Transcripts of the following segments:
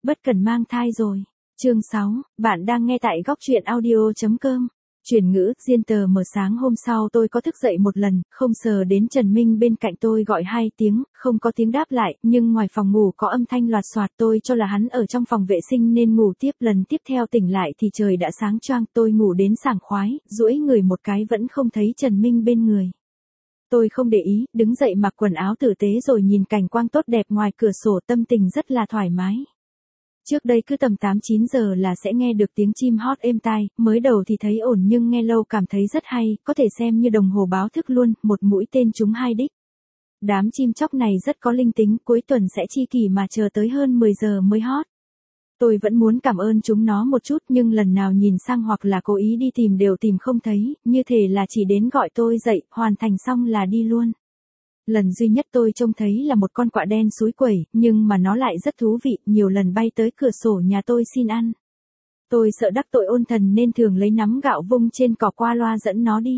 Bất cần mang thai rồi. Chương 6, bạn đang nghe tại góc truyện audio.com. Chuyển ngữ, diên tờ mở sáng hôm sau tôi có thức dậy một lần, không sờ đến Trần Minh bên cạnh tôi gọi 2 tiếng, không có tiếng đáp lại, nhưng ngoài phòng ngủ có âm thanh loạt soạt tôi cho là hắn ở trong phòng vệ sinh nên ngủ tiếp. Lần tiếp theo tỉnh lại thì trời đã sáng choang, tôi ngủ đến sảng khoái, duỗi người một cái vẫn không thấy Trần Minh bên người. Tôi không để ý, đứng dậy mặc quần áo tử tế rồi nhìn cảnh quang tốt đẹp ngoài cửa sổ, tâm tình rất là thoải mái. Trước đây cứ tầm 8-9 giờ là sẽ nghe được tiếng chim hót êm tai, mới đầu thì thấy ổn nhưng nghe lâu cảm thấy rất hay, có thể xem như đồng hồ báo thức luôn, một mũi tên trúng 2 đích. Đám chim chóc này rất có linh tính, cuối tuần sẽ chi kỷ mà chờ tới hơn 10 giờ mới hót. Tôi vẫn muốn cảm ơn chúng nó một chút nhưng lần nào nhìn sang hoặc là cố ý đi tìm đều tìm không thấy, như thể là chỉ đến gọi tôi dậy, hoàn thành xong là đi luôn. Lần duy nhất tôi trông thấy là một con quạ đen xúi quẩy, nhưng mà nó lại rất thú vị, nhiều lần bay tới cửa sổ nhà tôi xin ăn. Tôi sợ đắc tội ôn thần nên thường lấy nắm gạo vung trên cỏ qua loa dẫn nó đi.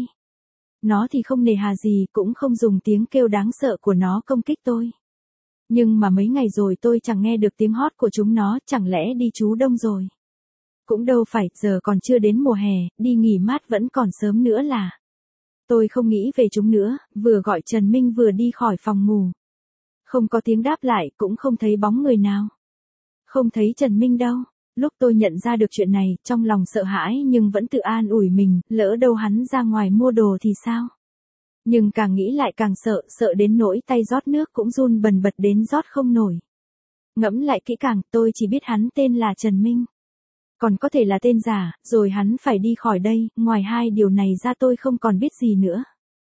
Nó thì không nề hà gì, cũng không dùng tiếng kêu đáng sợ của nó công kích tôi. Nhưng mà mấy ngày rồi tôi chẳng nghe được tiếng hót của chúng nó, chẳng lẽ đi trú đông rồi. Cũng đâu phải, giờ còn chưa đến mùa hè, đi nghỉ mát vẫn còn sớm nữa là. Tôi không nghĩ về chúng nữa, vừa gọi Trần Minh vừa đi khỏi phòng ngủ. Không có tiếng đáp lại, cũng không thấy bóng người nào. Không thấy Trần Minh đâu. Lúc tôi nhận ra được chuyện này, trong lòng sợ hãi nhưng vẫn tự an ủi mình, lỡ đâu hắn ra ngoài mua đồ thì sao? Nhưng càng nghĩ lại càng sợ, sợ đến nỗi tay rót nước cũng run bần bật đến rót không nổi. Ngẫm lại kỹ càng, tôi chỉ biết hắn tên là Trần Minh. Còn có thể là tên giả, rồi hắn phải đi khỏi đây, ngoài 2 điều này ra tôi không còn biết gì nữa.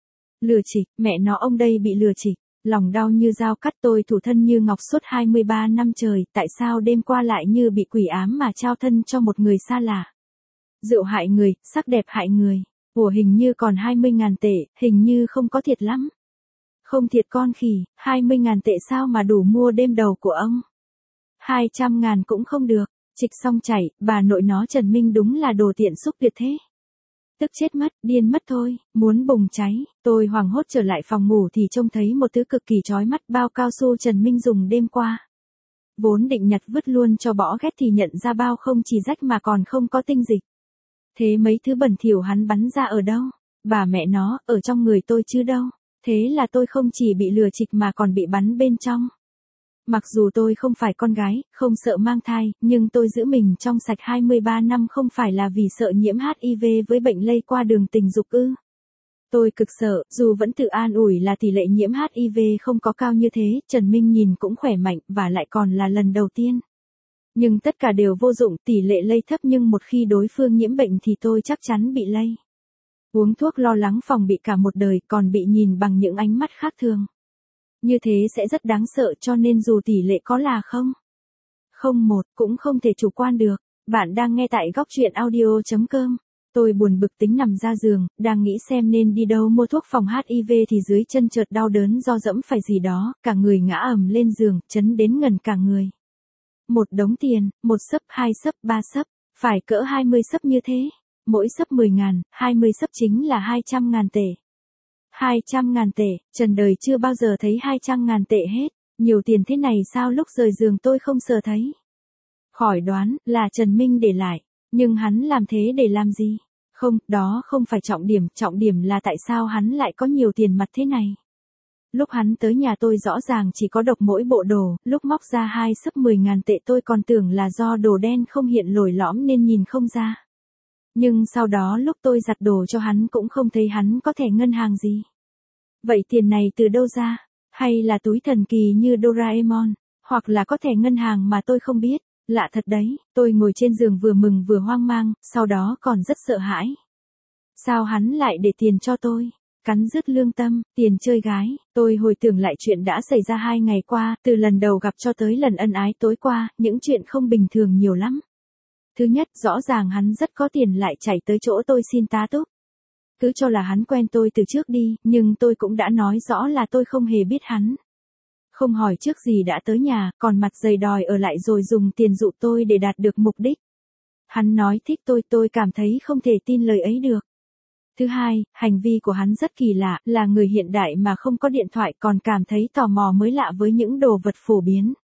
Lừa trịch, mẹ nó ông đây bị lừa trịch, lòng đau như dao cắt, tôi thủ thân như ngọc suốt 23 năm trời, tại sao đêm qua lại như bị quỷ ám mà trao thân cho một người xa lạ. Rượu hại người, sắc đẹp hại người, của hình như còn 20.000 tệ, hình như không có thiệt lắm. Không thiệt con khỉ, 20.000 tệ sao mà đủ mua đêm đầu của ông. 200.000 cũng không được. Trịch xong chảy, bà nội nó Trần Minh đúng là đồ tiện xúc tuyệt thế. Tức chết mất, điên mất thôi, muốn bùng cháy. Tôi hoảng hốt trở lại phòng ngủ thì trông thấy một thứ cực kỳ chói mắt, bao cao su Trần Minh dùng đêm qua. Vốn định nhặt vứt luôn cho bỏ ghét thì nhận ra bao không chỉ rách mà còn không có tinh dịch. Thế mấy thứ bẩn thỉu hắn bắn ra ở đâu? Bà mẹ nó, ở trong người tôi chứ đâu. Thế là tôi không chỉ bị lừa trịch mà còn bị bắn bên trong. Mặc dù tôi không phải con gái, không sợ mang thai, nhưng tôi giữ mình trong sạch 23 năm không phải là vì sợ nhiễm HIV với bệnh lây qua đường tình dục ư. Tôi cực sợ, dù vẫn tự an ủi là tỷ lệ nhiễm HIV không có cao như thế, Trần Minh nhìn cũng khỏe mạnh và lại còn là lần đầu tiên. Nhưng tất cả đều vô dụng, tỷ lệ lây thấp nhưng một khi đối phương nhiễm bệnh thì tôi chắc chắn bị lây. Uống thuốc lo lắng phòng bị cả một đời còn bị nhìn bằng những ánh mắt khác thường. Như thế sẽ rất đáng sợ cho nên dù tỷ lệ có là 0,01 cũng không thể chủ quan được. Bạn đang nghe tại góc truyện audio.com. Tôi buồn bực tính nằm ra giường, đang nghĩ xem nên đi đâu mua thuốc phòng HIV thì dưới chân chợt đau đớn do dẫm phải gì đó, cả người ngã ầm lên giường, chấn đến ngần cả người. Một đống tiền, 1 xấp, 2 xấp, 3 xấp, phải cỡ 20 xấp như thế. Mỗi xấp 10.000, 20 xấp chính là 200.000 tệ. 200.000 tệ, trần đời chưa bao giờ thấy 200.000 tệ hết, nhiều tiền thế này sao lúc rời giường tôi không sờ thấy. Khỏi đoán, là Trần Minh để lại, nhưng hắn làm thế để làm gì? Không, đó không phải trọng điểm là tại sao hắn lại có nhiều tiền mặt thế này. Lúc hắn tới nhà tôi rõ ràng chỉ có độc mỗi bộ đồ, lúc móc ra 2 xấp 10.000 tệ tôi còn tưởng là do đồ đen không hiện lồi lõm nên nhìn không ra. Nhưng sau đó lúc tôi giặt đồ cho hắn cũng không thấy hắn có thẻ ngân hàng gì. Vậy tiền này từ đâu ra? Hay là túi thần kỳ như Doraemon? Hoặc là có thẻ ngân hàng mà tôi không biết? Lạ thật đấy, tôi ngồi trên giường vừa mừng vừa hoang mang, sau đó còn rất sợ hãi. Sao hắn lại để tiền cho tôi? Cắn rứt lương tâm, tiền chơi gái, tôi hồi tưởng lại chuyện đã xảy ra 2 ngày qua, từ lần đầu gặp cho tới lần ân ái tối qua, những chuyện không bình thường nhiều lắm. Thứ nhất, rõ ràng hắn rất có tiền lại chạy tới chỗ tôi xin tá túc. Cứ cho là hắn quen tôi từ trước đi, nhưng tôi cũng đã nói rõ là tôi không hề biết hắn. Không hỏi trước gì đã tới nhà, còn mặt dày đòi ở lại rồi dùng tiền dụ tôi để đạt được mục đích. Hắn nói thích tôi cảm thấy không thể tin lời ấy được. Thứ hai, hành vi của hắn rất kỳ lạ, là người hiện đại mà không có điện thoại còn cảm thấy tò mò mới lạ với những đồ vật phổ biến.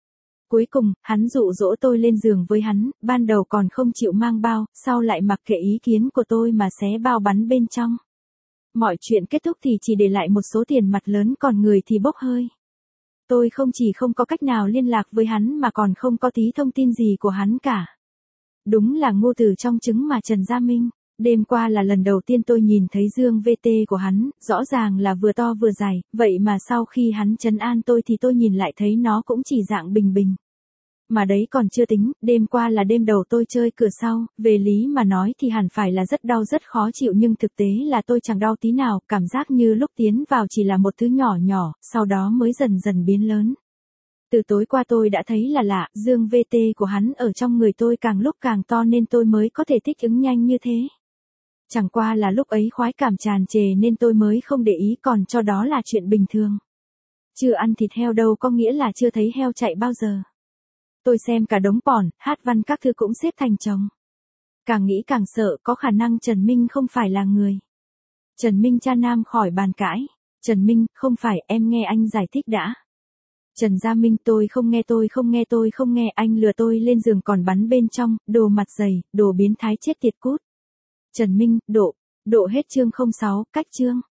Cuối cùng, hắn dụ dỗ tôi lên giường với hắn, ban đầu còn không chịu mang bao, sau lại mặc kệ ý kiến của tôi mà xé bao bắn bên trong. Mọi chuyện kết thúc thì chỉ để lại một số tiền mặt lớn còn người thì bốc hơi. Tôi không chỉ không có cách nào liên lạc với hắn mà còn không có tí thông tin gì của hắn cả. Đúng là ngô từ trong trứng mà Trần Gia Minh. Đêm qua là lần đầu tiên tôi nhìn thấy dương VT của hắn, rõ ràng là vừa to vừa dài, vậy mà sau khi hắn trấn an tôi thì tôi nhìn lại thấy nó cũng chỉ dạng bình bình. Mà đấy còn chưa tính, đêm qua là đêm đầu tôi chơi cửa sau, về lý mà nói thì hẳn phải là rất đau rất khó chịu nhưng thực tế là tôi chẳng đau tí nào, cảm giác như lúc tiến vào chỉ là một thứ nhỏ nhỏ, sau đó mới dần dần biến lớn. Từ tối qua tôi đã thấy là lạ, dương VT của hắn ở trong người tôi càng lúc càng to nên tôi mới có thể thích ứng nhanh như thế. Chẳng qua là lúc ấy khoái cảm tràn trề nên tôi mới không để ý còn cho đó là chuyện bình thường. Chưa ăn thịt heo đâu có nghĩa là chưa thấy heo chạy bao giờ. Tôi xem cả đống pỏn, hát văn các thứ cũng xếp thành chồng. Càng nghĩ càng sợ có khả năng Trần Minh không phải là người. Trần Minh cha nam khỏi bàn cãi. Trần Minh, không phải em nghe anh giải thích đã. Trần Gia Minh tôi không nghe anh lừa tôi lên giường còn bắn bên trong, đồ mặt dày, đồ biến thái chết tiệt cút. Trần Minh, độ hết chương 06, cách chương.